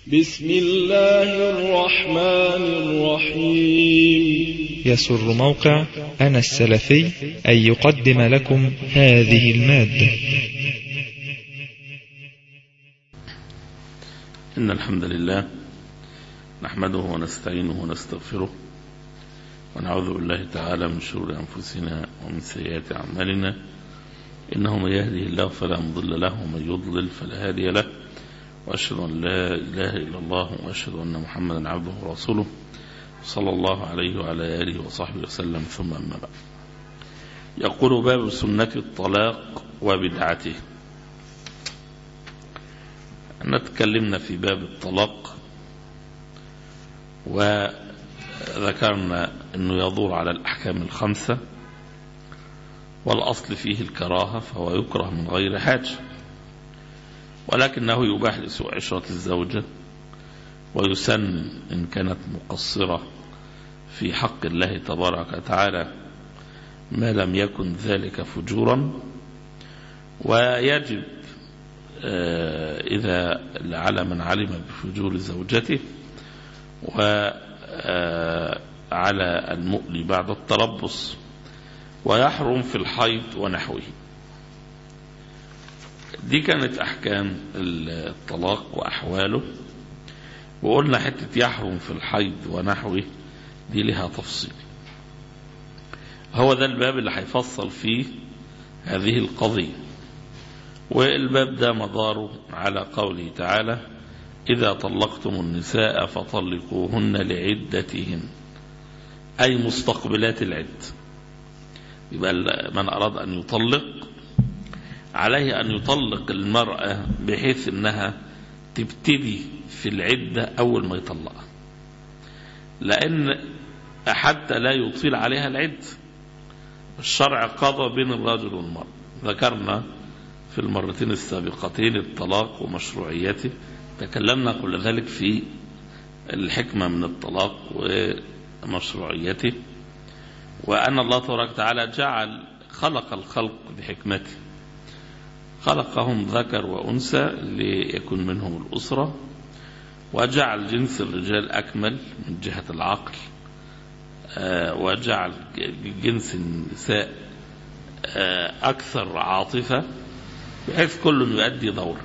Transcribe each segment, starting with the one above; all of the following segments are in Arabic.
بسم الله الرحمن الرحيم. يسر موقع أنا السلفي أن يقدم لكم هذه المادة. إن الحمد لله نحمده ونستعينه ونستغفره ونعوذ بالله تعالى من شرور أنفسنا ومن سيئات أعمالنا، إنه من يهده الله فلا مضل له ومن يضلل فلا هادي له، وأشهد أن لا إله إلا الله وأشهد أن محمدا عبده ورسوله صلى الله عليه وعلى آله وصحبه وسلم. ثم أما بعد، يقول باب سنة الطلاق وبدعته. نتكلمنا في باب الطلاق وذكرنا أنه يدور على الأحكام الخمسة، والأصل فيه الكراهة، فهو يكره من غير حاجة، ولكنه يباح لسوء عشرة الزوجة، ويسن إن كانت مقصرة في حق الله تبارك وتعالى ما لم يكن ذلك فجورا، ويجب إذا على من علم بفجور زوجته وعلى المؤلي بعد التربص، ويحرم في الحيض ونحوه. دي كانت أحكام الطلاق وأحواله، وقلنا حتة يحرم في الحيض ونحوه دي لها تفصيل. هو ده الباب اللي هيفصل فيه هذه القضية، والباب ده مداره على قوله تعالى: إذا طلقتم النساء فطلقوهن لعدتهن، أي مستقبلات العد. يبقى من أراد أن يطلق عليه أن يطلق المرأة بحيث أنها تبتدي في العدة أول ما يطلقها، لأن حتى لا يطيل عليها العدة. الشرع قضى بين الرجل والمرأة. ذكرنا في المرتين السابقتين الطلاق ومشروعيته، تكلمنا قبل ذلك في الحكمة من الطلاق ومشروعيته، وأن الله تبارك وتعالى خلق الخلق بحكمته، خلقهم ذكر وأنثى ليكون منهم الأسرة، وجعل جنس الرجال أكمل من جهة العقل، وجعل جنس النساء أكثر عاطفة، بحيث كل يؤدي دور،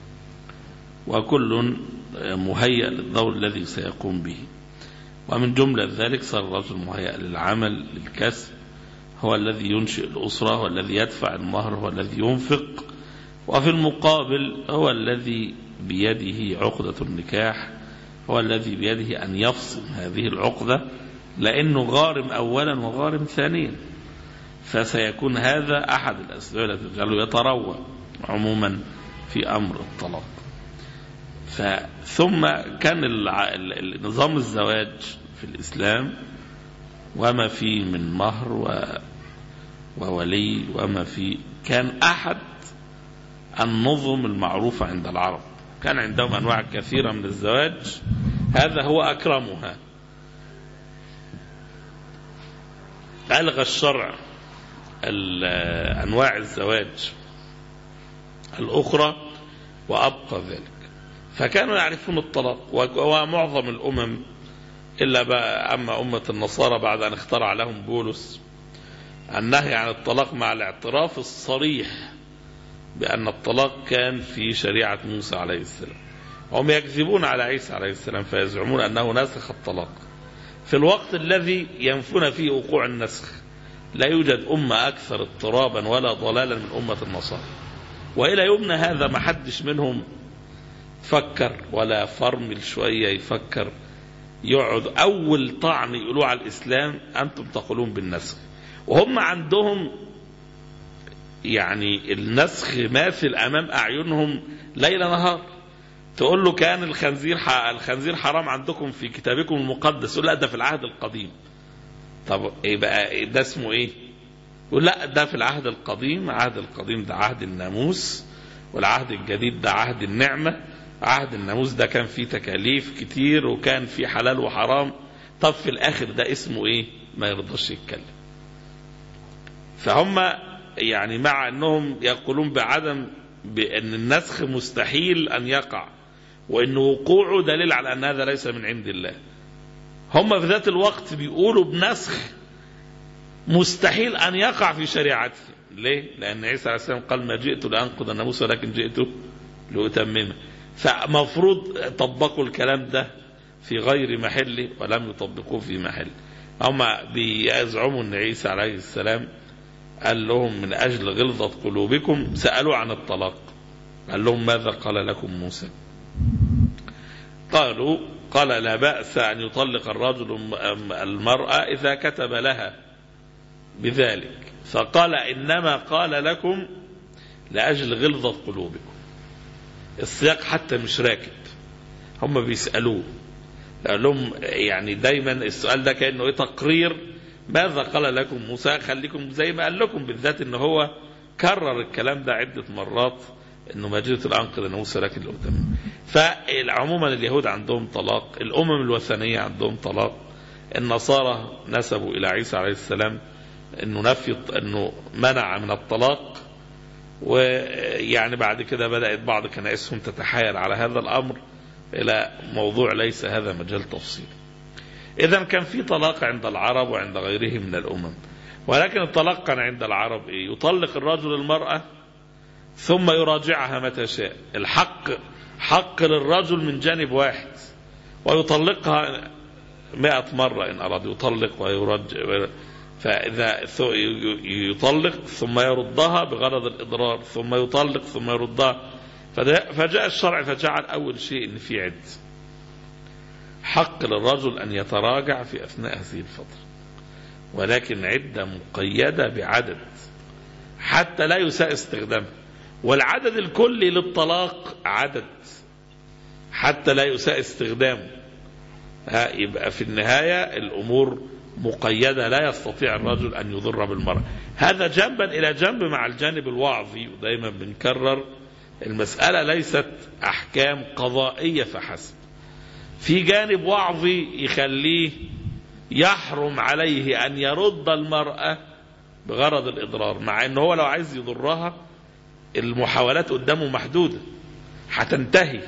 وكل مهيأ للدور الذي سيقوم به. ومن جملة ذلك صار الرجل مهيأ للعمل للكسب، هو الذي ينشئ الأسرة، هو الذي يدفع المهر، هو الذي ينفق، وفي المقابل هو الذي بيده عقدة النكاح، هو الذي بيده أن يفصل هذه العقدة، لأنه غارم أولا وغارم ثانيا، فسيكون هذا أحد الأسباب التي تجعله يتروى عموما في أمر الطلاق. ثم كان نظام الزواج في الإسلام وما فيه من مهر وولي وما فيه، كان أحد النظم المعروفة عند العرب. كان عندهم أنواع كثيرة من الزواج، هذا هو أكرمها. ألغى الشرع أنواع الزواج الأخرى وأبقى ذلك، فكانوا يعرفون الطلاق. ومعظم الأمم إلا بقى أما أمة النصارى بعد أن اخترع لهم بولس النهي عن الطلاق مع الاعتراف الصريح بأن الطلاق كان في شريعة موسى عليه السلام. هم يكذبون على عيسى عليه السلام فيزعمون أنه نسخ الطلاق في الوقت الذي ينفون فيه وقوع النسخ. لا يوجد أمة أكثر اضطرابا ولا ضلالا من أمة النصارى، وإلى يومنا هذا ما حدش منهم فكر ولا فرمل شوية يفكر يقعد أول طعن يقولوا على الإسلام أنتم تقولون بالنسخ، وهم عندهم يعني النسخ ماثل أمام أعينهم ليل نهار. تقول له كان الخنزير حرام عندكم في كتابكم المقدس، يقول لا ده في العهد القديم. طب إيه بقى ده اسمه إيه؟ يقول لا ده في العهد القديم. العهد القديم ده عهد الناموس، والعهد الجديد ده عهد النعمة. عهد الناموس ده كان فيه تكاليف كتير وكان فيه حلال وحرام. طب في الآخر ده اسمه إيه؟ ما يرضاش يتكلم. فهم يعني مع أنهم يقولون بأن النسخ مستحيل أن يقع، وإن وقوعه دليل على أن هذا ليس من عند الله. هم في ذات الوقت بيقولوا بنسخ مستحيل أن يقع في شريعته. ليه؟ لأن عيسى عليه السلام قال ما جئت لأنقض الناموس ولكن جئت لأتممه. فمفروض طبقوا الكلام ده في غير محله ولم يطبقوه في محله. هم بيزعموا أن عيسى عليه السلام قال لهم من أجل غلظة قلوبكم سألوا عن الطلاق، قال لهم ماذا قال لكم موسى؟ قال لا بأس أن يطلق الرجل المرأة إذا كتب لها بذلك، فقال إنما قال لكم لأجل غلظة قلوبكم. السياق حتى مش راكب، هم بيسألوه قال لهم يعني دايما السؤال ده كأنه تقرير ماذا قال لكم موسى، خليكم زي ما قال لكم، بالذات ان هو كرر الكلام ده عدة مرات انه ما جئت لأنقض الناموس ولكن لأتممه. فعموما اليهود عندهم طلاق، الأمم الوثنية عندهم طلاق، النصارى نسبوا إلى عيسى عليه السلام انه منع من الطلاق، ويعني بعد كده بدأت بعض كنائسهم تتحايل على هذا الأمر إلى موضوع ليس هذا مجال تفصيل. إذن كان في طلاق عند العرب وعند غيرهم من الأمم، ولكن الطلاق كان عند العرب يطلق الرجل المرأة ثم يراجعها متى شاء. الحق حق للرجل من جانب واحد، ويطلقها 100 مرة إن أراد، يطلق ويرجع. فإذا يطلق ثم يردها بغرض الإضرار، ثم يطلق ثم يردها. فجاء الشرع فجعل أول شيء إن في عد حق للرجل أن يتراجع في أثناء هذه الفترة، ولكن عدة مقيدة بعدد حتى لا يساء استخدامه، والعدد الكلي للطلاق عدد حتى لا يساء استخدامه. يبقى في النهاية الأمور مقيدة، لا يستطيع الرجل أن يضر بالمرأة. هذا جنبا إلى جنب مع الجانب الوعظي، ودايما بنكرر المسألة ليست أحكام قضائية فحسب، في جانب وعظي يخليه يحرم عليه أن يرد المرأة بغرض الإضرار، مع أنه هو لو عايز يضرها المحاولات قدامه محدودة هتنتهي.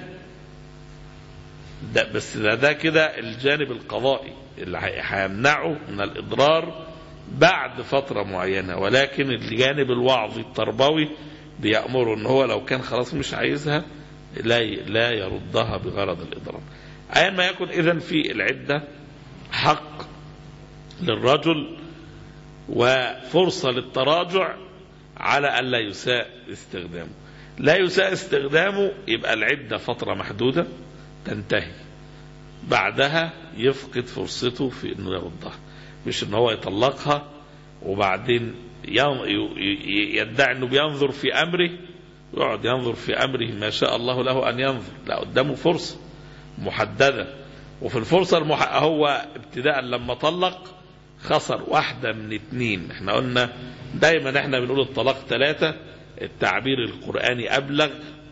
بس ده كده الجانب القضائي اللي هيمنعه من الإضرار بعد فترة معينة، ولكن الجانب الوعظي التربوي بيأمره أنه هو لو كان خلاص مش عايزها لا يردها بغرض الإضرار. أيا ما يكن، إذن في العدة حق للرجل وفرصة للتراجع على أن لا يساء استخدامه. لا يساء استخدامه يبقى العدة فترة محدودة تنتهي، بعدها يفقد فرصته في أنه يردها، مش أنه هو يطلقها وبعدين يدعي أنه بينظر في أمره، يقعد ينظر في أمره ما شاء الله له أن ينظر. لا، قدامه فرصة محددة، وفي الفرصة هو ابتداء لما طلق خسر واحدة من 2. احنا قلنا دايما احنا بنقول الطلاق 3، التعبير القرآني أبلغ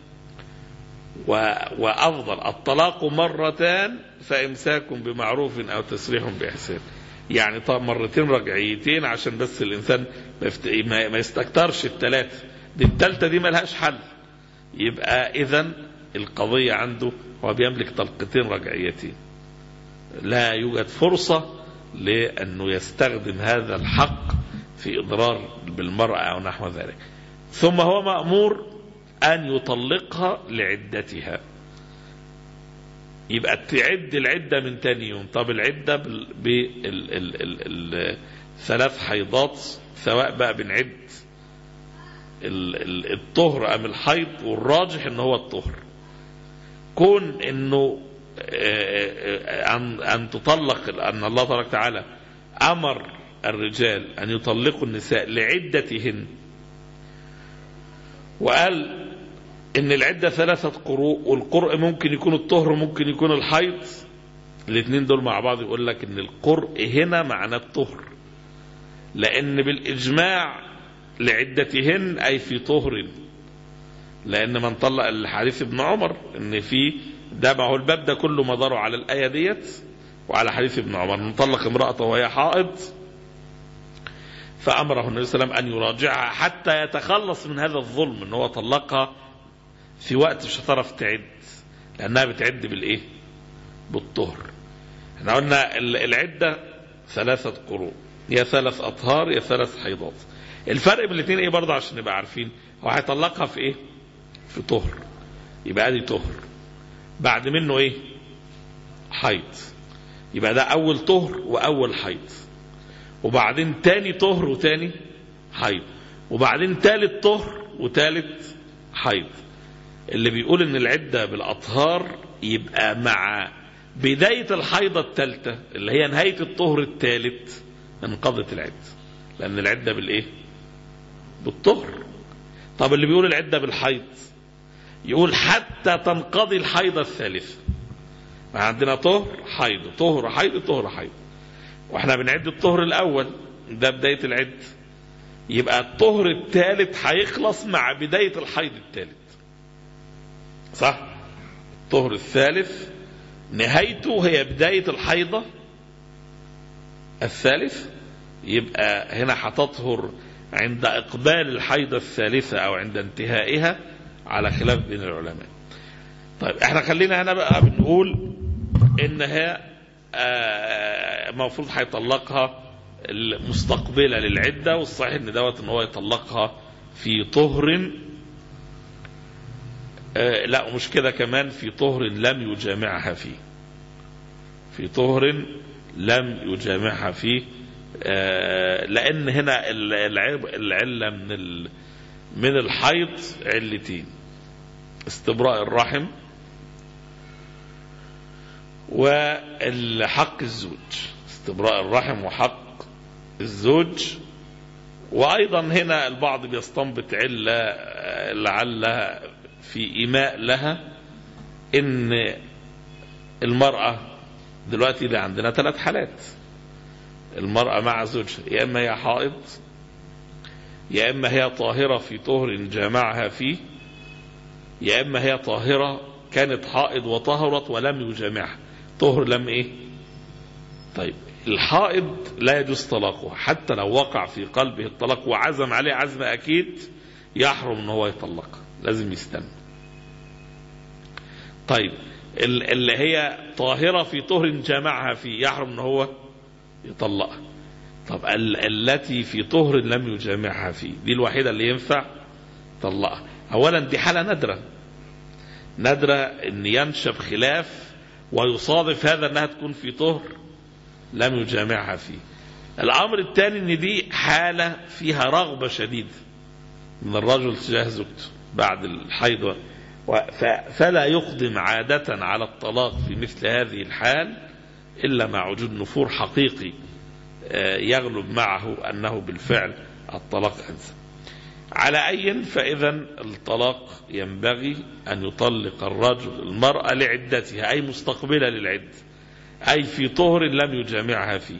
وأفضل. الطلاق 2 مرتان فإمساك بمعروف أو تسريح بإحسان، يعني طب 2 رجعيتين عشان بس الإنسان ما يستكترش ال3 دي، ال3 دي ملهاش حل. يبقى إذن القضية عنده هو بيملك 2 طلقتين رجعيتين، لا يوجد فرصة لأنه يستخدم هذا الحق في إضرار بالمرأة أو نحو ذلك. ثم هو مأمور أن يطلقها لعدتها، يبقى تعد العدة من تاني يوم. طب العدة ب3 حيضات، سواء بقى بنعد الطهر أم الحيض، والراجح أنه هو الطهر. كون أنه أن تطلق، أن الله تبارك وتعالى أمر الرجال أن يطلقوا النساء لعدتهن، وقال إن العدة 3 قروء، والقرء ممكن يكون الطهر ممكن يكون الحيض، الاثنين دول مع بعض يقول لك إن القرء هنا معنى الطهر، لأن بالإجماع لعدتهن أي في طهر، لأن من طلق الحديث ابن عمر إن في ده، ما هو الباب ده كله مداره على الآية ديت وعلى حديث ابن عمر، من طلق امرأته وهي حائض فأمره النبي صلى الله عليه وسلم أن يراجعها حتى يتخلص من هذا الظلم، إن هو طلقها في وقت مش هتعرف تعد، لأنها بتعد بالإيه؟ بالطهر. احنا قلنا العدة 3 قروء، يا 3 أطهار يا 3 حيضات. الفرق بين الاثنين ايه برضه عشان نبقى عارفين؟ هو هيطلقها في ايه؟ في طهر، يبقى دي طهر، بعد منه ايه؟ حيض، يبقى ده أول طهر وأول حيض، وبعدين تاني طهر وتاني حيض، وبعدين تالت طهر وتالت حيض. اللي بيقول ان العدة بالأطهار يبقى مع بداية الحيضة الثالثة اللي هي نهاية الطهر الثالث انقضت العدة، لأن العدة بالإيه؟ بالطهر. طب اللي بيقول العدة بالحيض يقول حتى تنقضي الحيضة الثالثة. عندنا طهر حيض طهر حيض طهر حيض، واحنا بنعد الطهر الأول ده بداية العدة، يبقى الطهر الثالث هيخلص مع بداية الحيض الثالث، صح؟ الطهر الثالث نهايته هي بداية الحيضة الثالث، يبقى هنا هتطهر عند إقبال الحيضة الثالثة أو عند انتهائها، على خلاف بين العلماء. طيب احنا خلينا هنا بقى بنقول إنها المفروض هيطلقها المستقبلة للعدة، والصحيح إن دوت إن هو يطلقها في طهر، لا مش كده، كمان في طهر لم يجامعها فيه، في طهر لم يجامعها فيه، لأن هنا العلة من الحيض علتين: استبراء الرحم وحق الزوج، استبراء الرحم وحق الزوج. وأيضا هنا البعض بيستنبط علة لعلها في إيماء لها، إن المرأة دلوقتي ده عندنا 3 حالات: المرأة مع زوجها يا إما هي حائض، يا إما هي طاهرة في طهر جامعها فيه، يا إما هي طاهرة كانت حائض وطهرت ولم يجامعها، طهر لم إيه؟ طيب الحائض لا يجوز طلاقها، حتى لو وقع في قلبه الطلاق وعزم عليه عزم أكيد يحرم إن هو يطلقها، لازم يستنى. طيب اللي هي طاهرة في طهر جامعها فيه يحرم إن هو يطلقها. طب التي في طهر لم يجامعها فيه دي الوحيدة اللي ينفع طلقها. أولا دي حالة نادرة إن ينشب خلاف ويصادف هذا أنها تكون في طهر لم يجامعها فيه. الأمر الثاني إن دي حالة فيها رغبة شديدة من الرجل تجاه زوجته بعد الحيض، فلا يقدم عادة على الطلاق في مثل هذه الحال إلا مع وجود نفور حقيقي يغلب معه أنه بالفعل الطلاق أنسب. على أي فإذا الطلاق ينبغي أن يطلق الرجل المرأة لعدتها، أي مستقبلة للعدة، أي في طهر لم يجامعها فيه.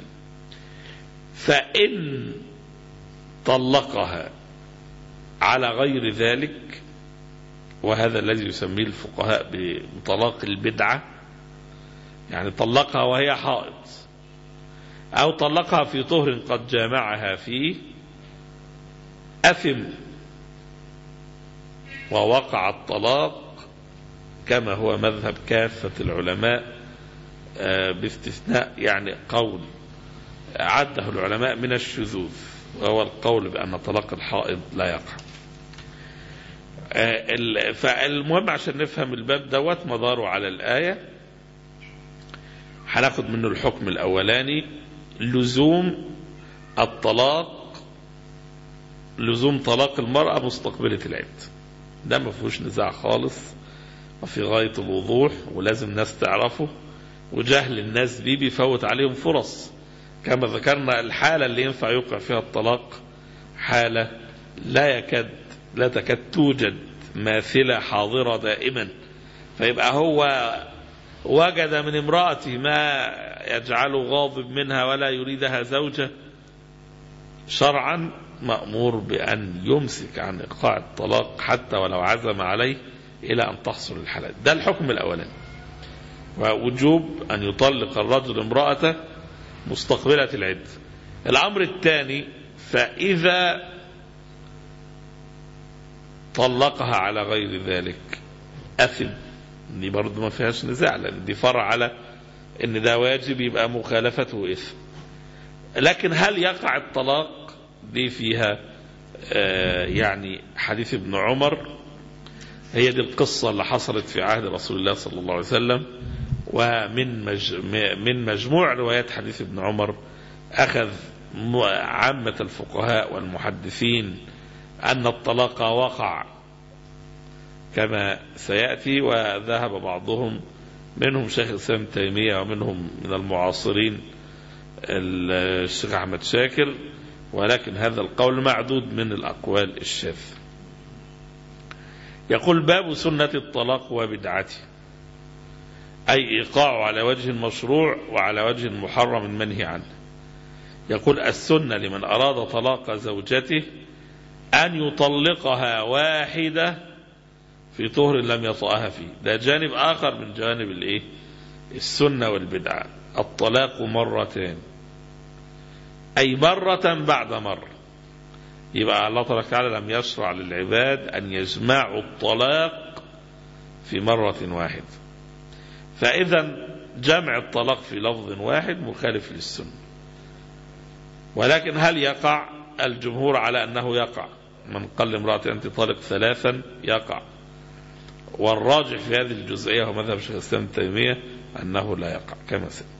فإن طلقها على غير ذلك، وهذا الذي يسميه الفقهاء بطلاق البدعة، يعني طلقها وهي حائض أو طلقها في طهر قد جامعها فيه، أثم ووقع الطلاق كما هو مذهب كافة العلماء، باستثناء يعني قول عده العلماء من الشذوذ، وهو القول بأن طلاق الحائض لا يقع. فالمهم عشان نفهم الباب دوت مداره على الآية، هناخد منه الحكم الأولاني: لزوم الطلاق، لزوم طلاق المرأة مستقبلة العدة. ده ما فيهوش نزاع خالص وفي غاية الوضوح، ولازم ناس تعرفه، وجهل الناس بيه بيفوت عليهم فرص. كما ذكرنا الحالة اللي ينفع يوقع فيها الطلاق حالة لا تكاد توجد ماثلة حاضرة دائما، فيبقى هو وجد من امرأته ما يجعله غاضب منها ولا يريدها زوجة، شرعا مأمور بأن يمسك عن إيقاع الطلاق حتى ولو عزم عليه إلى أن تحصل الحالات. ده الحكم الأولاني، ووجوب أن يطلق الرجل امرأته مستقبلة العدة. الأمر الثاني: فإذا طلقها على غير ذلك أثم دي برضو ما فيهاش نزاع، لأن دي فرع على ان ده واجب يبقى مخالفته إثم. لكن هل يقع الطلاق؟ دي فيها يعني حديث ابن عمر، هي دي القصة اللي حصلت في عهد رسول الله صلى الله عليه وسلم. ومن مجموع روايات حديث ابن عمر أخذ عامة الفقهاء والمحدثين أن الطلاق وقع كما سيأتي، وذهب بعضهم منهم شيخ الإسلام ابن تيمية ومنهم من المعاصرين الشيخ أحمد شاكر، ولكن هذا القول معدود من الأقوال الشاذة. يقول باب سنة الطلاق وبدعته، أي إيقاعه على وجه مشروع وعلى وجه محرم المنهي عنه. يقول السنة لمن أراد طلاق زوجته أن يطلقها واحدة في طهر لم يطأها فيه. ده جانب آخر من جانب السنة والبدعة. الطلاق مرتين، أي مرة بعد مرة. يبقى الله تبارك وتعالى لم يشرع للعباد أن يجمعوا الطلاق في مرة واحدة، فإذا جمع الطلاق في لفظ واحد مخالف للسنة. ولكن هل يقع؟ الجمهور على أنه يقع. من قال لامرأة أنت طالق ثلاثا يقع، والراجح في هذه الجزئية هو مذهب شيخ الإسلام ابن تيمية أنه لا يقع كما سيأتي.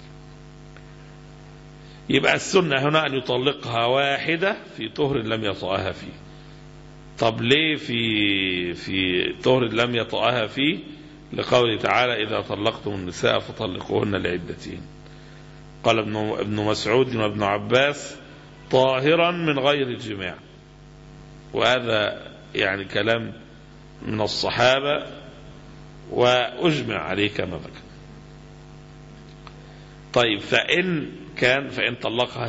يبقى السنة هنا أن يطلقها واحدة في طهر لم يطأها فيه. طب ليه في طهر لم يطأها فيه؟ لقوله تعالى إذا طلقتم النساء فطلقوهن لعدتهن. قال ابن مسعود وابن عباس طاهرا من غير جماع، وهذا يعني كلام من الصحابة وأجمع عليه كما ذكر. طيب فإن طلقها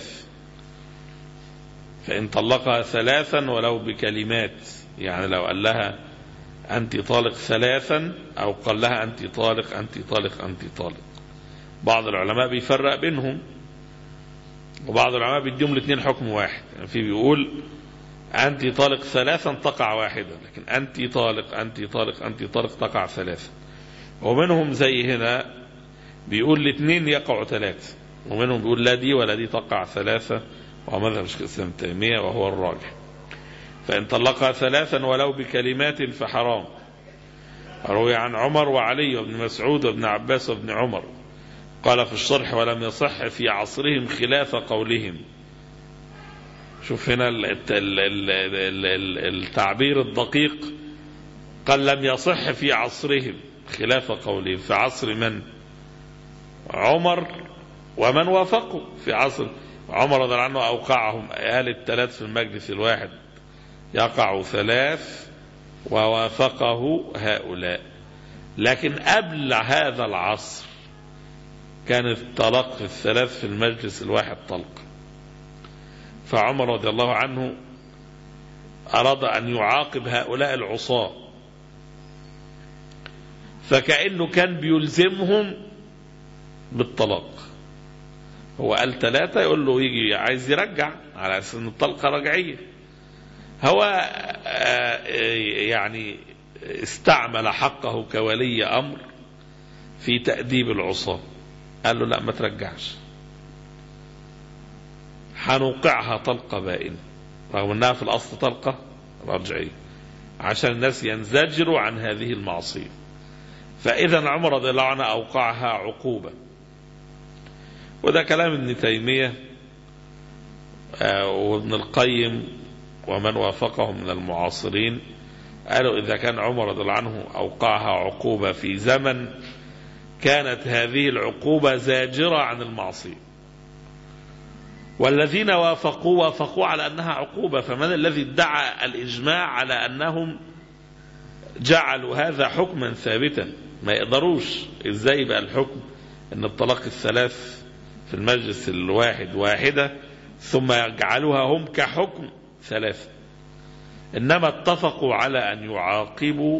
ثلاثا ولو بكلمات، يعني لو قال لها أنت طالق ثلاثا أو قال لها أنت طالق أنت طالق أنت طالق. بعض العلماء بيفرق بينهم، وبعض العلماء بيديهم الاثنين حكم واحد. يعني في بيقول أنت طالق ثلاثا تقع واحدة، لكن أنت طالق أنت طالق أنت طالق تقع ثلاثا. ومنهم زي هنا بيقول الاثنين يقعوا ثلاثة، ومنهم بيقول لا دي ولا دي تقع ثلاثة، ومذهب شيخ الإسلام ابن تيمية وهو الراجح. فإن طلقها ثلاثا ولو بكلمات فحرام. روي عن عمر وعلي وابن مسعود وابن عباس وابن عمر. قال في الشرح ولم يصح في عصرهم خلاف قولهم. شوف هنا التعبير الدقيق، قال لم يصح في عصرهم خلاف قولهم. في عصر من؟ عمر ومن وافقوا. في عصر عمر رضي الله عنه أوقعهم أهل الثلاث في المجلس الواحد يقع ثلاث، ووافقه هؤلاء. لكن قبل هذا العصر كان الطلاق في الثلاث في المجلس الواحد طلق. فعمر رضي الله عنه أراد أن يعاقب هؤلاء العصاة، فكأنه كان بيلزمهم بالطلاق. هو قال ثلاثة، يقول له يجي عايز يرجع على أساس أن الطلقة رجعية. هو يعني استعمل حقه كولي أمر في تأديب العصاة. قال له لا ما ترجعش، هنوقعها طلقة بائنة، رغم أنها في الأصل طلقة رجعية، عشان الناس ينزجروا عن هذه المعصية. فإذا عمر رضي الله عنه أوقعها عقوبة. وده كلام ابن تيمية وابن القيم ومن وافقهم من المعاصرين. قالوا إذا كان عمر رضي الله عنه أوقعها عقوبة في زمن كانت هذه العقوبة زاجرة عن المعصية، والذين وافقوا على أنها عقوبة، فمن الذي ادعى الإجماع على أنهم جعلوا هذا حكما ثابتا؟ ما يقدروش. إزاي بقى الحكم أن الطلاق الثلاث في المجلس الواحد واحدة ثم يجعلوها هم كحكم ثلاثة؟ إنما اتفقوا على أن يعاقبوا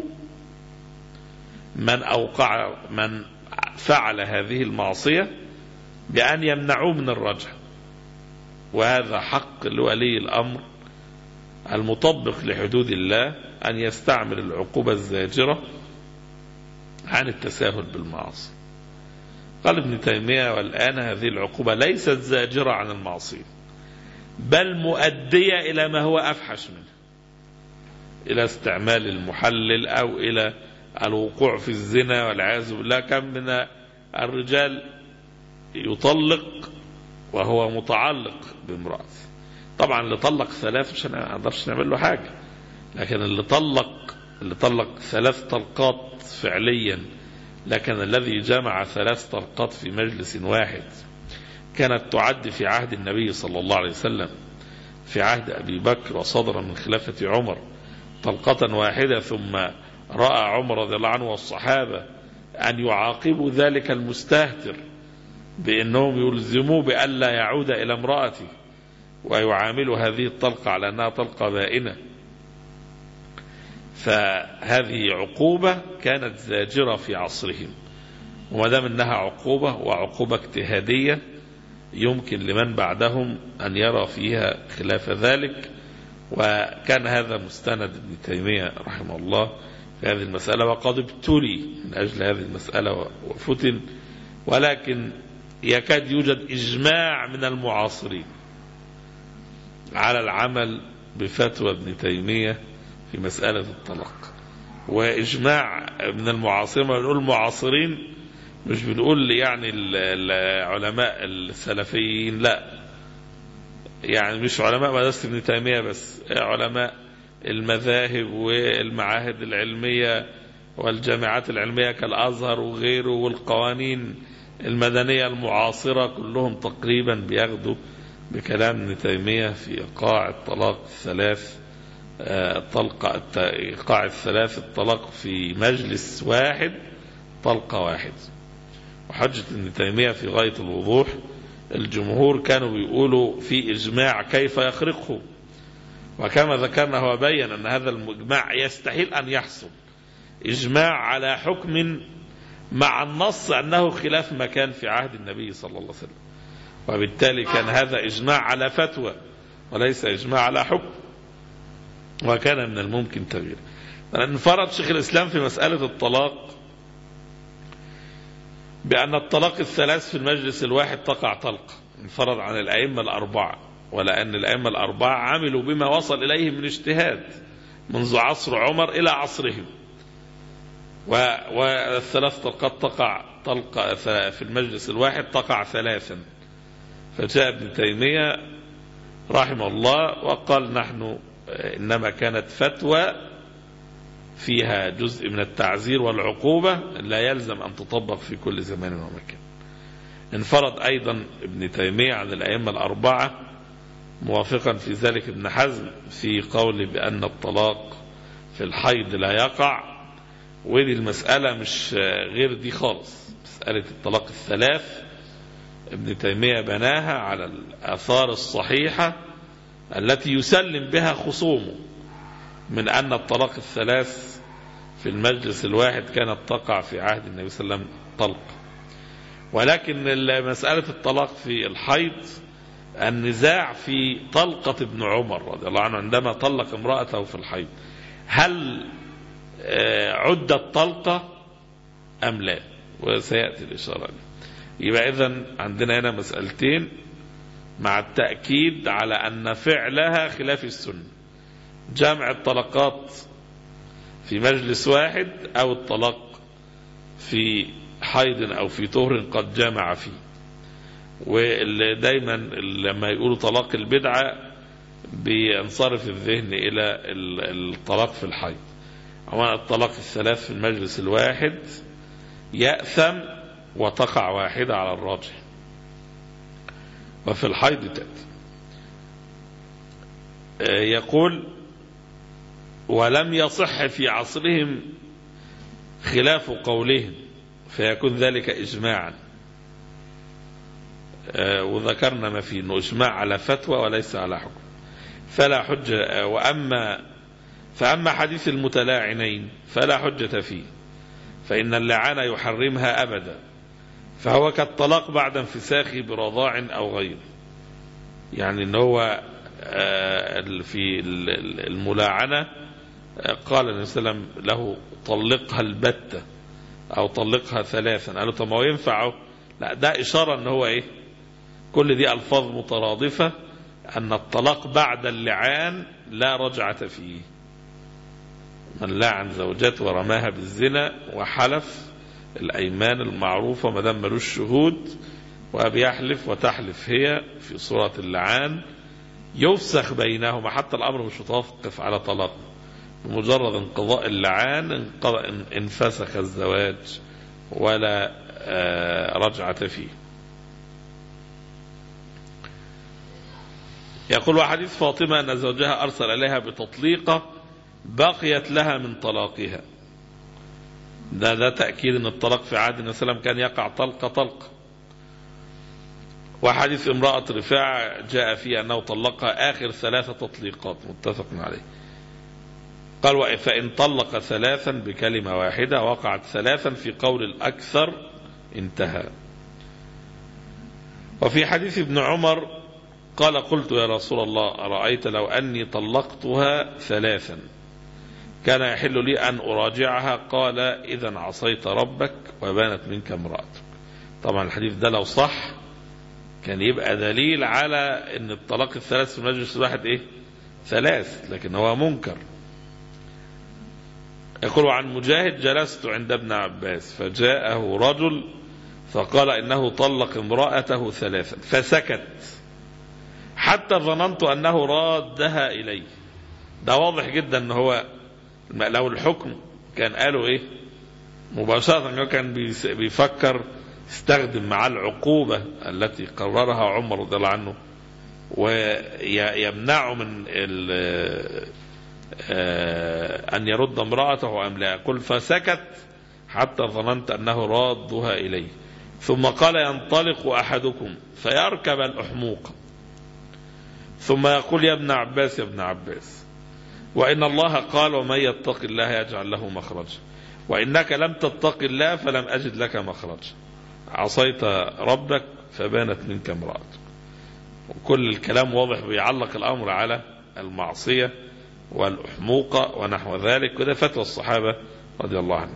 من فعل هذه المعصية بأن يمنعوه من الرجع. وهذا حق لولي الأمر المطبق لحدود الله أن يستعمل العقوبة الزاجرة عن التساهل بالمعاصي. قال ابن تيمية: والآن هذه العقوبة ليست زاجرة عن المعصية، بل مؤدية إلى ما هو أفحش منه، إلى استعمال المحلل أو إلى الوقوع في الزنا والعياذ بالله. كم من الرجال يطلق وهو متعلق بامرأة. طبعا اللي طلق 3 مش هنقدرش نعمل له حاجة، لكن اللي طلق 3 طلقات فعليا، لكن الذي جمع 3 طلقات في مجلس واحد كانت تعد في عهد النبي صلى الله عليه وسلم، في عهد أبي بكر، وصدر من خلافة عمر طلقة واحدة، ثم رأى عمر رضي الله عنه والصحابة أن يعاقبوا ذلك المستهتر بأنهم يلزموه بألا يعود إلى امرأته ويعاملوا هذه الطلقة على أنها طلقة بائنة. فهذه عقوبة كانت زاجرة في عصرهم، وما دام أنها عقوبة وعقوبة اجتهادية يمكن لمن بعدهم أن يرى فيها خلاف ذلك. وكان هذا مستند ابن تيمية رحمه الله في هذه المسألة، وقد ابتلي من أجل هذه المسألة وفتن، ولكن يكاد يوجد إجماع من المعاصرين على العمل بفتوى ابن تيمية في مسألة الطلاق. وإجماع من المعاصرين، ما بنقول المعاصرين مش بنقول يعني العلماء السلفيين، لا، يعني مش علماء مدرسة ابن تيمية بس، علماء المذاهب والمعاهد العلمية والجامعات العلمية كالأزهر وغيره، والقوانين المدنية المعاصرة، كلهم تقريبا بياخدوا بكلام ابن تيمية في إيقاع الطلاق 3 إيقاع 3 الطلاق في مجلس واحد طلقة واحد. وحجة ابن تيمية في غاية الوضوح. الجمهور كانوا بيقولوا في إجماع كيف يخرقه، وكما ذكرنا وبين أن هذا الإجماع يستحيل أن يحصل، إجماع على حكم مع النص أنه خلاف ما كان في عهد النبي صلى الله عليه وسلم، وبالتالي كان هذا إجماع على فتوى وليس إجماع على حكم، وكان من الممكن تغييره. انفرد شيخ الإسلام في مسألة الطلاق بأن الطلاق 3 في المجلس الواحد تقع طلقة، انفرد عن الأئمة الأربعة، ولأن الأئمة الأربعة عملوا بما وصل إليه من اجتهاد منذ عصر عمر إلى عصرهم، و3 طلقات تقع طلقة في المجلس الواحد تقع 3. فجاء ابن تيمية رحمه الله وقال: نحن إنما كانت فتوى فيها جزء من التعزير والعقوبة لا يلزم أن تطبق في كل زمان ومكان. انفرد أيضا ابن تيمية عن الأئمة الأربعة، موافقا في ذلك ابن حزم في قول بأن الطلاق في الحيض لا يقع. ودي المسألة مش غير دي خالص، مسألة الطلاق 3 ابن تيمية بناها على الآثار الصحيحة التي يسلم بها خصومه من أن الطلاق 3 في المجلس الواحد كانت تقع في عهد النبي صلى الله عليه وسلم طلق. ولكن مسألة الطلاق في الحيض النزاع في طلقة ابن عمر رضي الله عنه عندما طلق امرأته في الحيض، هل عدت طلقة أم لا؟ وسيأتي الإشارة له. يبقى إذن عندنا هنا مسألتين مع التأكيد على أن فعلها خلاف السنة: جمع الطلقات في مجلس واحد، أو الطلاق في حيض أو في طهر قد جمع فيه. واللي دايما لما يقولوا طلاق البدعة بينصرف الذهن إلى الطلاق في الحيض. أما الطلاق 3 في المجلس الواحد يأثم وتقع واحدة على الراجح، وفي الحيض تأتي. يقول: ولم يصح في عصرهم خلاف قولهم فيكون ذلك إجماعا. وذكرنا ما فيه إنه إجماع على فتوى وليس على حكم، فلا حجة. فأما حديث المتلاعنين فلا حجة فيه، فإن اللعان يحرمها أبدا، فهو كالطلاق بعد انفساخه برضاع أو غيره. يعني إن هو في الملاعنة قال النبي صلى الله عليه وسلم له: طلقها البتة أو طلقها ثلاثا. قالوا طب ما هو ينفعه؟ لا، ده إشارة أن هو إيه، كل دي ألفاظ مترادفة، أن الطلاق بعد اللعان لا رجعة فيه. من لعن زوجته ورماها بالزنا وحلف الأيمان المعروفة ما دام ملوش شهود وبيحلف وتحلف هي في صورة اللعان، يفسخ بينهما حتى الأمر مش متوقف على طلاق، بمجرد انقضاء اللعان انفسخ الزواج ولا رجعة فيه. يقول وحديث فاطمة أن زوجها أرسل إليها بتطليقة بقيت لها من طلاقها. ده تأكيد أن الطلاق في عهد النبي صلى الله عليه وسلم كان يقع طلقة. وحديث امرأة رفاعة جاء فيه أنه طلقها آخر 3 تطليقات متفق عليه. قال فإن طلق 3 بكلمة واحدة وقعت 3 في قول الأكثر انتهى. وفي حديث ابن عمر قال قلت يا رسول الله أرأيت لو أني طلقتها 3 كان يحل لي أن أراجعها؟ قال إذا عصيت ربك وبانت منك امرأتك. طبعا الحديث ده لو صح كان يبقى دليل على أن الطلاق 3 في المجلس الواحد إيه 3، لكن هو منكر. يقول عن مجاهد جلست عند ابن عباس فجاءه رجل فقال إنه طلق امرأته 3 فسكت حتى ظننت أنه رادها إليه. ده واضح جدا أنه هو لو الحكم كان قالوا إيه مباشرة كان بيفكر يستخدم مع العقوبة التي قررها عمر رضي الله عنه ويمنعه من أن يرد امرأته أم لا. يقول فسكت حتى ظننت أنه رادها إليه، ثم قال ينطلق أحدكم فيركب الأحموق ثم يقول يا ابن عباس يا ابن عباس وإن الله قال ومن يتق الله يجعل له مخرجا وإنك لم تتق الله فلم أجد لك مخرجا عصيت ربك فبانت منك امرأتك. وكل الكلام واضح بيعلق الأمر على المعصية والأحموقة ونحو ذلك، وده فتوى الصحابة رضي الله عنهم.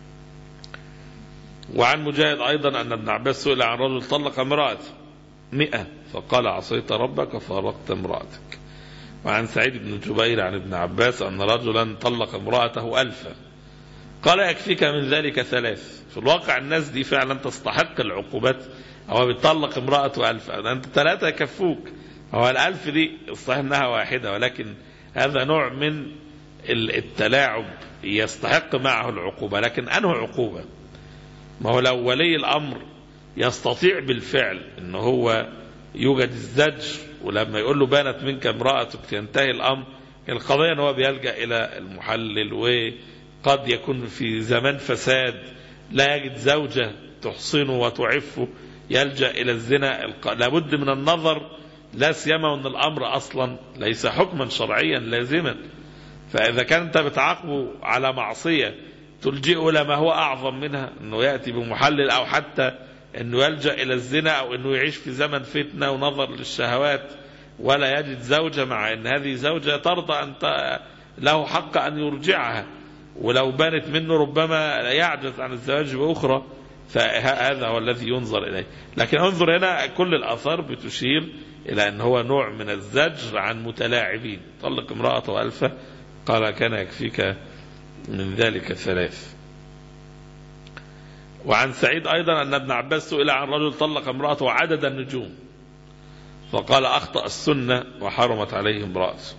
وعن مجاهد أيضا أن ابن عباس سئل عن رجل طلق امرأته 100 فقال عصيت ربك فارقت امرأتك. وعن سعيد بن جبير عن ابن عباس أن رجلا طلق امرأته 1000 قال يكفيك من ذلك 3. في الواقع الناس دي فعلا تستحق العقوبات. هو بيطلق امرأته 1000 أنت 3 يكفوك. هو 1000 دي الصحيح أنها واحدة، ولكن هذا نوع من التلاعب يستحق معه العقوبة. لكن أنه عقوبة؟ ما هو لو ولي الأمر يستطيع بالفعل أنه هو يوجد الزجر، ولما يقول له بانت منك امرأتك ينتهي الأمر. القضية أنه بيلجأ إلى المحلل، وقد يكون في زمان فساد لا يجد زوجة تحصنه وتعفه يلجأ إلى الزنا. لابد من النظر، لا سيما أن الأمر أصلا ليس حكما شرعيا لازما. فإذا كان أنت بتعاقبه على معصية تلجئه لما هو أعظم منها، أنه يأتي بمحلل أو حتى أنه يلجأ إلى الزنا أو أنه يعيش في زمن فتنة ونظر للشهوات ولا يجد زوجة، مع أن هذه زوجة ترضى أن له حق أن يرجعها، ولو بانت منه ربما يعجز عن الزواج بأخرى. فهذا هو الذي ينظر إليه. لكن انظر هنا كل الآثار بتشير إلى أن هو نوع من الزجر عن متلاعبين. طلق امرأته 1000 قال كان يكفيك من ذلك 3. وعن سعيد أيضا أن ابن عباس سئل عن رجل طلق امرأته عدد النجوم فقال أخطأ السنة وحرمت عليه امرأته.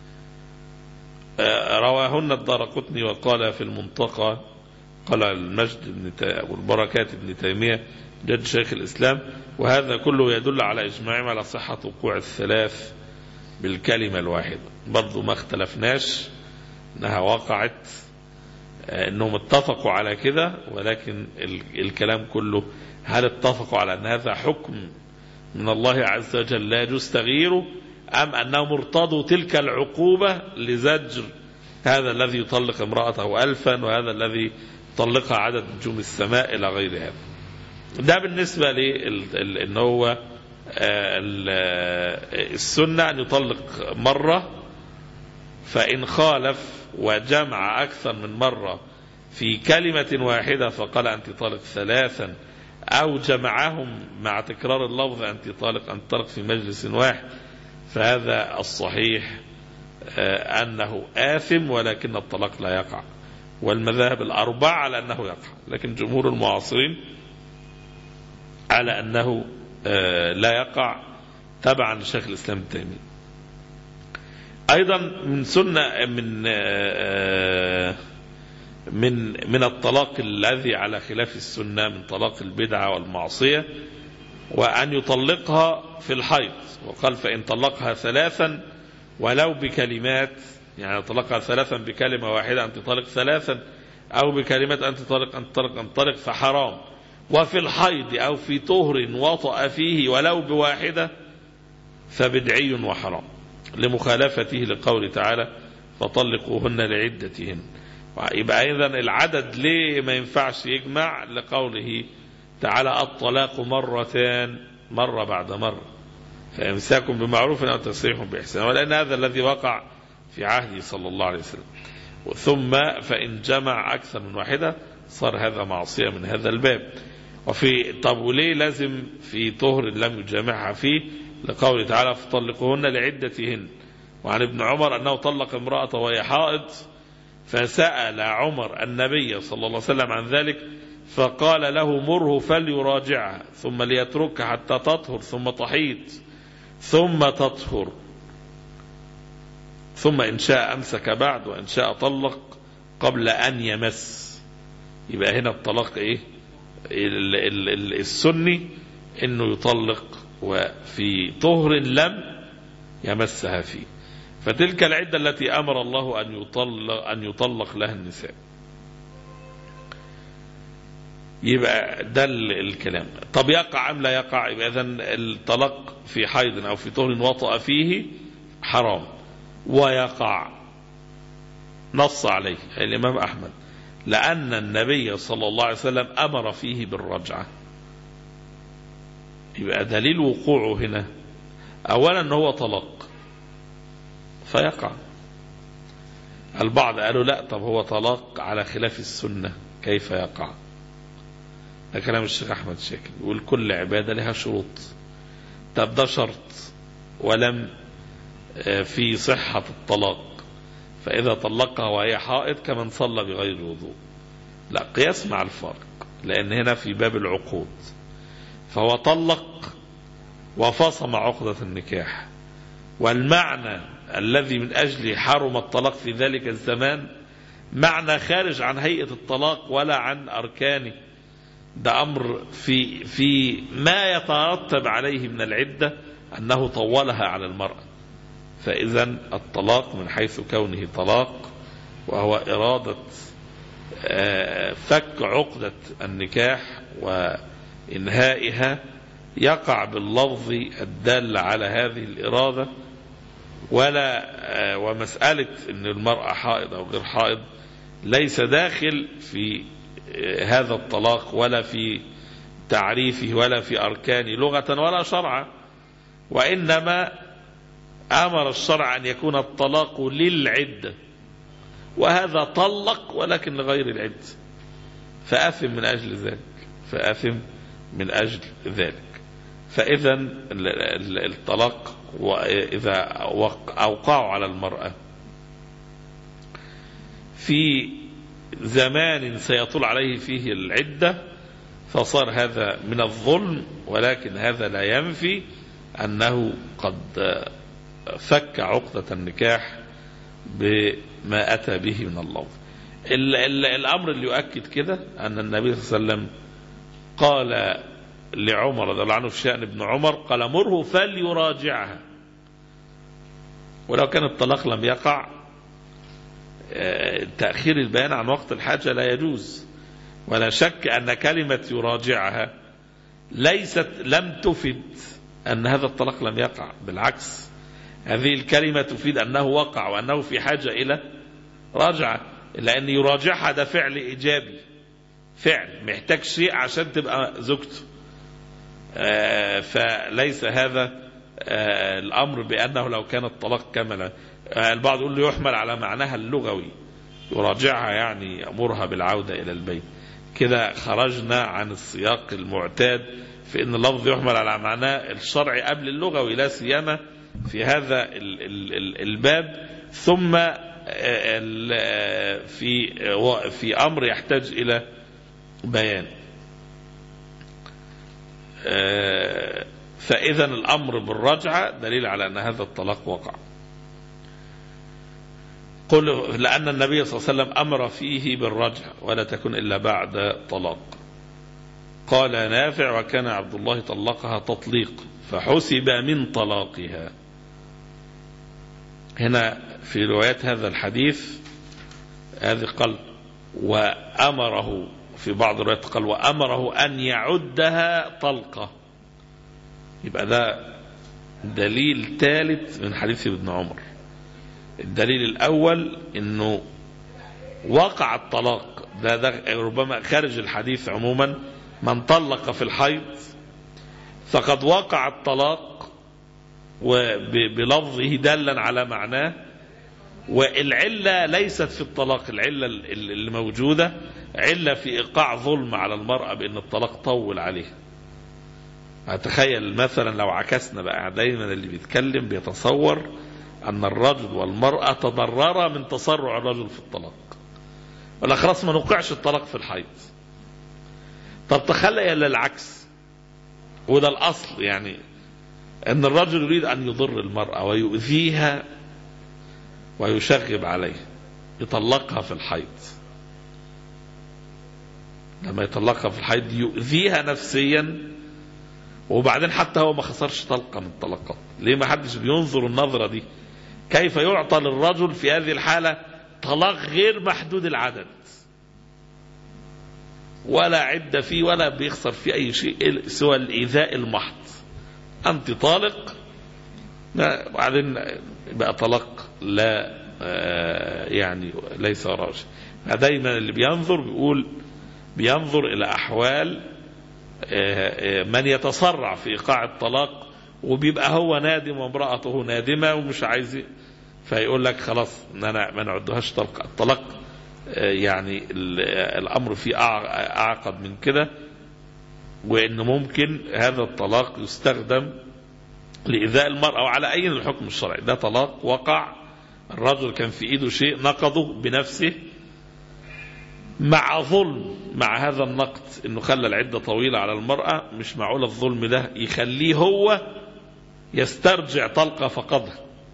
رواهن الدارقطني وقال في المنتقى قال المجد والبركات ابن تيمية جد شيخ الإسلام وهذا كله يدل على إجماعهم على صحة وقوع 3 بالكلمة الواحدة. برضو ما اختلفناش أنها وقعت، أنهم اتفقوا على كده، ولكن الكلام كله هل اتفقوا على أن هذا حكم من الله عز وجل لا يجوز تغييره، أم أنهم ارتضوا تلك العقوبة لزجر هذا الذي يطلق امرأته 1000 وهذا الذي يطلقها عدد نجوم السماء إلى غير هذا. ده بالنسبة لأن هو السنة أن يطلق مرة، فإن خالف وجمع أكثر من مرة في كلمة واحدة فقال أنت طالق ثلاثا، أو جمعهم مع تكرار اللفظ أنت طالق في مجلس واحد، فهذا الصحيح أنه آثم، ولكن الطلاق لا يقع. والمذاهب الأربعة على أنه يقع، لكن جمهور المعاصرين على أنه لا يقع تبعا لشيخ الإسلام التيمي. أيضا من سنة من الطلاق الذي على خلاف السنة من طلاق البدعة والمعصية، وأن يطلقها في الحيض. وقال فإن طلقها ثلاثا ولو بكلمات، يعني طلقها ثلاثا بكلمة واحدة أنت طالق ثلاثا، أو بكلمات أنت طالق فحرام. وفي الحيض أو في طهر وطأ فيه ولو بواحدة فبدعي وحرام، لمخالفته لقول تعالى فطلقوهن لعدتهن. يبقى إذن العدد ليه ما ينفعش يجمع؟ لقوله تعالى الطلاق مرتان، مرة بعد مرة، فإمساك بمعروف أو تسريح بإحسان، ولأن هذا الذي وقع في عهده صلى الله عليه وسلم. ثم فإن جمع أكثر من واحدة صار هذا معصية من هذا الباب. طب وليه لازم في طهر لم يجامعها فيه؟ لقوله تعالى فطلقوهن لعدتهن. وعن ابن عمر أنه طلق امرأة وهي حائض، فسأل عمر النبي صلى الله عليه وسلم عن ذلك، فقال له مره فليراجعها ثم ليتركها حتى تطهر ثم تحيض ثم تطهر، ثم إن شاء أمسك بعد وإن شاء طلق قبل أن يمس. يبقى هنا الطلاق إيه؟ السني إنه يطلق وفي طهر لم يمسها فيه. فتلك العدة التي أمر الله أن يطلق لها النساء. يبقى ده الكلام. طب يقع أم لا يقع؟ يبقى إذن الطلاق في حيض أو في طهر وطأ فيه حرام، ويقع نص عليه الإمام أحمد، لأن النبي صلى الله عليه وسلم أمر فيه بالرجعة. يبقى دليل وقوعه هنا أولا أنه طلاق فيقع. البعض قالوا لا، طب هو طلاق على خلاف السنة كيف يقع؟ ده كلام الشيخ أحمد شاكر، يقول كل عبادة لها شروط. طب ده شرط ولم في صحة الطلاق، فإذا طلقها وهي حائض كمن صلى بغير وضوء. لا، قياس مع الفارق، لأن هنا في باب العقود، فهو طلق وفصم عقدة النكاح، والمعنى الذي من أجله حرم الطلاق في ذلك الزمان معنى خارج عن هيئة الطلاق ولا عن أركانه. ده أمر في ما يترتب عليه من العدة أنه طولها على المرأة. فإذا الطلاق من حيث كونه طلاق وهو إرادة فك عقدة النكاح وإنهائها يقع باللفظ الدال على هذه الإرادة، ومسألة أن المرأة حائض أو غير حائض ليس داخل في هذا الطلاق ولا في تعريفه ولا في أركانه لغة ولا شرعا، وإنما أمر الشرع أن يكون الطلاق للعدة، وهذا طلق ولكن لغير العدة، فأثم من أجل ذلك. فإذا الطلاق وإذا أوقعوا على المرأة في زمان سيطول عليه فيه العدة فصار هذا من الظلم، ولكن هذا لا ينفي أنه قد فك عقدة النكاح بما أتى به من اللفظ. الأمر اللي يؤكد كده أن النبي صلى الله عليه وسلم قال لعمر رضي الله عنه في شأن ابن عمر، قال مره فليراجعها. ولو كان الطلاق لم يقع تأخير البيان عن وقت الحاجة لا يجوز، ولا شك أن كلمة يراجعها لم تفد أن هذا الطلاق لم يقع، بالعكس هذه الكلمة تفيد أنه وقع وأنه في حاجة إلى راجعة، لأن يراجعها ده فعل إيجابي، فعل محتاج شيء عشان تبقى زوجته. فليس هذا الأمر بأنه لو كان الطلاق كملا. البعض يقول له يحمل على معناها اللغوي، يراجعها يعني يأمرها بالعودة إلى البيت. كده خرجنا عن السياق المعتاد في أن اللفظ يحمل على معناه الشرعي قبل اللغوي، لا سيما في هذا الباب. ثم في أمر يحتاج إلى بيان. فإذا الأمر بالرجعة دليل على أن هذا الطلاق وقع. قل لأن النبي صلى الله عليه وسلم أمر فيه بالرجعة ولا تكن إلا بعد طلاق. قال نافع: وكان عبد الله طلقها تطليق فحسب من طلاقها. هنا في روايات هذا الحديث هذه قال وأمره، في بعض الروايات قال وأمره أن يعدها طلقة. يبقى ده دليل ثالث من حديث ابن عمر. الدليل الأول أنه وقع الطلاق، ده ربما خارج الحديث عموما، من طلق في الحيض فقد وقع الطلاق وبلفظه دلا على معناه. والعلة ليست في الطلاق، العلة اللي موجودة علة في إيقاع ظلم على المرأة بأن الطلاق طول عليه. أتخيل مثلا لو عكسنا بقى، دايما اللي بيتكلم بيتصور أن الرجل والمرأة تضررا من تسرع الرجل في الطلاق، ولا خلاص ما نوقعش الطلاق في الحيض. طب تخيل العكس، وده الأصل، يعني أن الرجل يريد أن يضر المرأة ويؤذيها ويشغب عليها، يطلقها في الحيض. لما يطلقها في الحيض يؤذيها نفسيا، وبعدين حتى هو ما خسرش طلقة من الطلقات. ليه ما حدش بينظر النظرة دي؟ كيف يعطى للرجل في هذه الحالة طلاق غير محدود العدد، ولا عدة فيه ولا بيخسر فيه أي شيء سوى الإيذاء المحض؟ أنت طالق، بعدين بقى طلاق لا يعني ليس راجع. دايما اللي بينظر إلى أحوال من يتسرع في إيقاع الطلاق، وبيبقى هو نادم وامرأته نادمة ومش عايز، فيقول لك خلاص ما نعدهاش طلقة. الطلاق يعني الأمر فيه أعقد من كده، وإن ممكن هذا الطلاق يستخدم لإيذاء المرأة. وعلى أي الحكم الشرعي ده طلاق وقع، الرجل كان في إيده شيء نقضه بنفسه مع ظلم، مع هذا النقد إنه خلى العدة طويلة على المرأة. مش معقول الظلم ده يخليه هو يسترجع طلقة فقدها.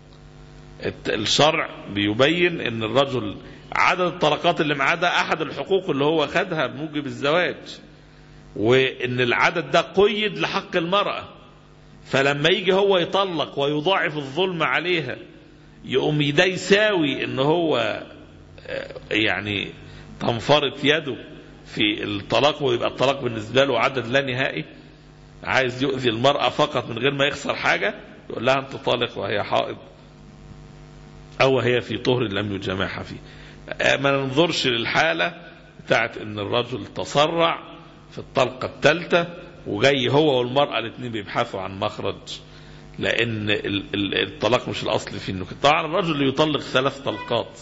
الشرع بيبين إن الرجل عدد الطلقات اللي معاه ده أحد الحقوق اللي هو خدها بموجب الزواج، وإن العدد ده قيد لحق المرأة. فلما يجي هو يطلق ويضاعف الظلم عليها، يقوم ده يساوي إن هو يعني تنفرط يده في الطلاق، ويبقى الطلاق بالنسبة له عدد لا نهائي. عايز يؤذي المرأة فقط من غير ما يخسر حاجة، يقول لها أنت طالق وهي حائض أو هي في طهر لم يجامعها فيه. ما ننظرش للحالة بتاعت إن الرجل تسرع في الطلقة الثالثة وجاي هو والمرأة الاثنين بيبحثوا عن مخرج، لأن الطلاق مش الأصل فيه. إنه طبعا الرجل يطلق 3 طلقات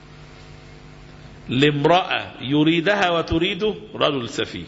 لامرأة يريدها وتريده رجل سفيه،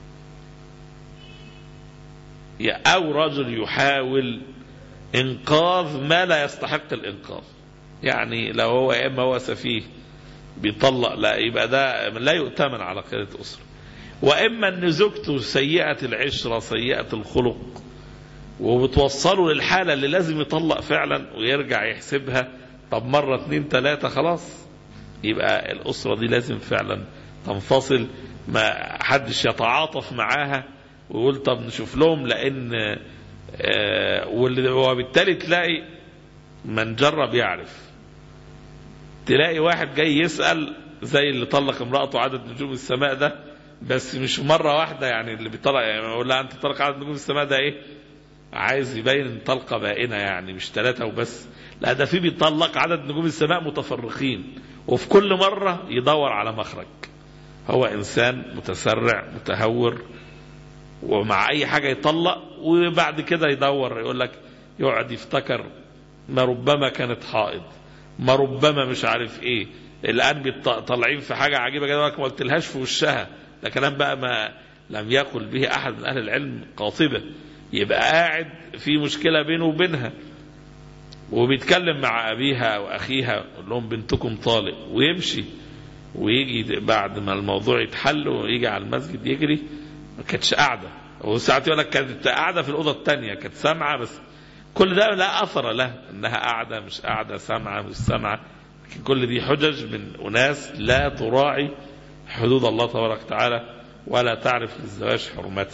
أو رجل يحاول إنقاذ ما لا يستحق الإنقاذ. يعني لو هو إما هو سفيه بيطلق، لا يبقى ده لا يؤتمن على قيادة أسرة. وإما أن زوجته سيئة العشرة سيئة الخلق وبتوصله للحالة اللي لازم يطلق فعلا، ويرجع يحسبها طب مرة 2 3 خلاص، يبقى الأسرة دي لازم فعلا تنفصل. ما حدش يتعاطف معاها ويقول طب نشوف لهم، لأن وبالتالي تلاقي من جرب يعرف. تلاقي واحد جاي يسأل زي اللي طلق امرأته عدد نجوم السماء ده، بس مش مرة واحدة. يعني اللي بيطلق يعني يقول لها أنت طلق عدد نجوم السماء ده إيه؟ عايز يبين طلقة بائنة، يعني مش 3 وبس، لا ده في بيطلق عدد نجوم السماء متفرقين، وفي كل مرة يدور على مخرج. هو إنسان متسرع متهور، ومع أي حاجة يطلق، وبعد كده يدور يقول لك يقعد يفتكر ما ربما كانت حائض، ما ربما مش عارف إيه، الآن طالعين في حاجة عجيبة جدا، ما قلتلهاش في وشها، ده كلام بقى ما لم يقل به أحد من أهل العلم قاطبة. يبقى قاعد في مشكلة بينه وبينها وبيتكلم مع أبيها وأخيها، يقول لهم بنتكم طالق، ويمشي ويجي بعد ما الموضوع يتحل ويجي على المسجد يجري. ما كانتش قاعدة، وساعات يقول لك كانت قاعدة في الأوضة الثانية، كانت سامعة، بس كل ده لا أثر له أنها قاعدة مش قاعدة، سامعة مش سامعة. كل دي حجج من أناس لا تراعي حدود الله تبارك وتعالى ولا تعرف للزواج حرمته.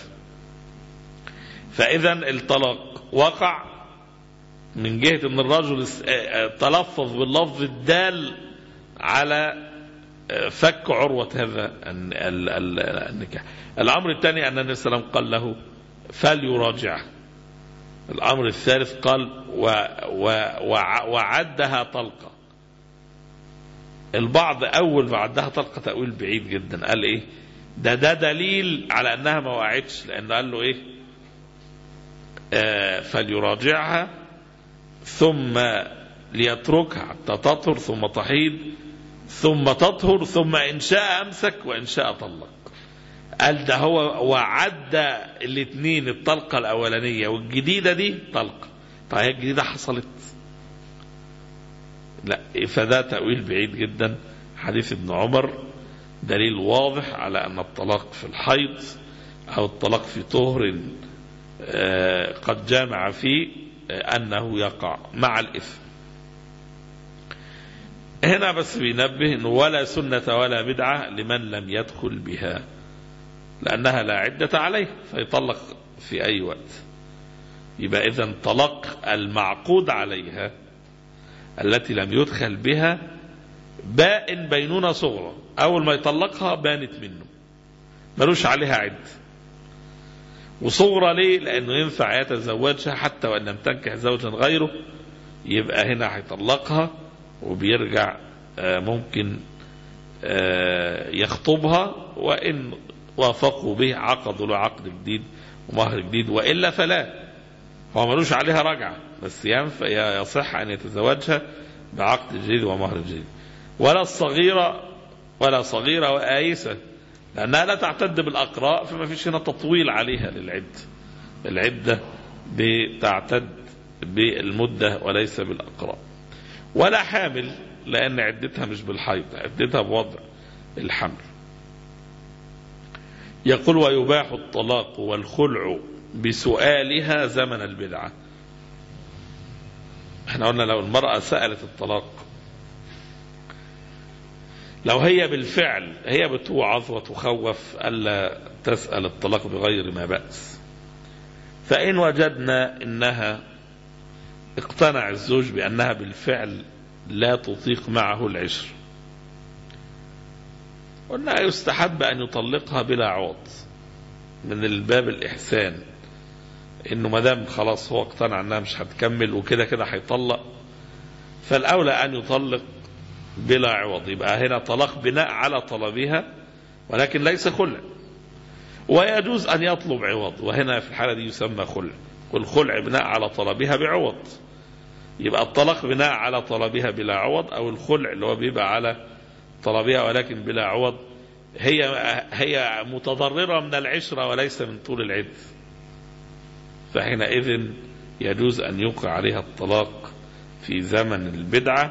فإذا الطلاق وقع من جهة أن الرجل تلفظ باللفظ الدال على فك عروة هذا النكاح. الأمر الثاني أن النبي صلى الله عليه وسلم قال له فليراجعه. الأمر الثالث قال وعدها طلقة. البعض أول ما عدها طلقة تأويل بعيد جدا، قال إيه ده دليل على أنها ما وقعتش، لأنه قال له إيه فليراجعها ثم ليتركها حتى تطهر ثم تحيض ثم تطهر ثم إن شاء أمسك وإن شاء طلق. قال ده هو وعد الاثنين، الطلقة الأولانية والجديدة دي طلقة. طيب هي الجديدة حصلت؟ لا، فده تأويل بعيد جدا. حديث ابن عمر دليل واضح على أن الطلاق في الحيض أو الطلاق في طهر قد جامع فيه أنه يقع مع الإثم. هنا بس بينبه أنه ولا سنة ولا بدعة لمن لم يدخل بها، لأنها لا عدة عليه فيطلق في أي وقت. يبقى إذن طلاق المعقود عليها التي لم يدخل بها بائن بينونة صغرى، أول ما يطلقها بانت منه ملوش عليها عد. وصغرى ليه؟ لأنه ينفع يتزوجها حتى وإن لم تنكح زوجا غيره، يبقى هنا هيطلقها وبيرجع ممكن يخطبها، وإن وافقوا به عقدوا له عقد جديد ومهر جديد، وإلا فلا، هو ملوش عليها رجعة، بس ينفع يصح أن يتزوجها بعقد جديد ومهر جديد. ولا صغيرة وآيسة، لأنها لا تعتد بالأقراء، فما فيش هنا تطويل عليها للعدة. العدة بتعتد بالمدة وليس بالأقراء. ولا حامل، لأن عدتها مش بالحيض، عدتها بوضع الحمل. يقول ويباح الطلاق والخلع بسؤالها زمن البدعة. احنا قلنا لو المرأة سألت الطلاق، لو هي بالفعل هي بتوعظ وتخوف ألا تسأل الطلاق بغير ما بأس، فإن وجدنا إنها اقتنع الزوج بأنها بالفعل لا تطيق معه العشر، قلنا يستحب أن يطلقها بلا عوض من الباب الإحسان، إنه مدام خلاص هو اقتنع أنها مش هتكمل وكده كده هيطلق، فالأولى أن يطلق بلا عوض. يبقى هنا طلاق بناء على طلبها ولكن ليس خلع. ويجوز أن يطلب عوض، وهنا في الحالة دي يسمى خلع، والخلع بناء على طلبها بعوض. يبقى الطلاق بناء على طلبها بلا عوض، أو الخلع اللي هو بيبقى على طلبها ولكن بلا عوض، هي متضررة من العشرة وليس من طول العد، فحينئذ يجوز أن يوقع عليها الطلاق في زمن البدعة،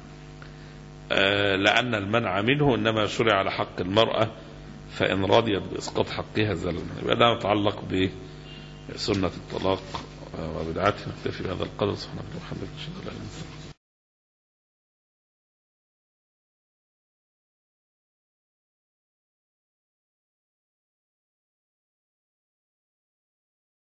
لأن المنع منه إنما شرع على حق المرأة، فإن رضيت بإسقاط حقها زلنا. يبقى ده متعلق بسنة الطلاق وبدعته. نكتفي بهذا القدر. سبحانك اللهم وبحمدك.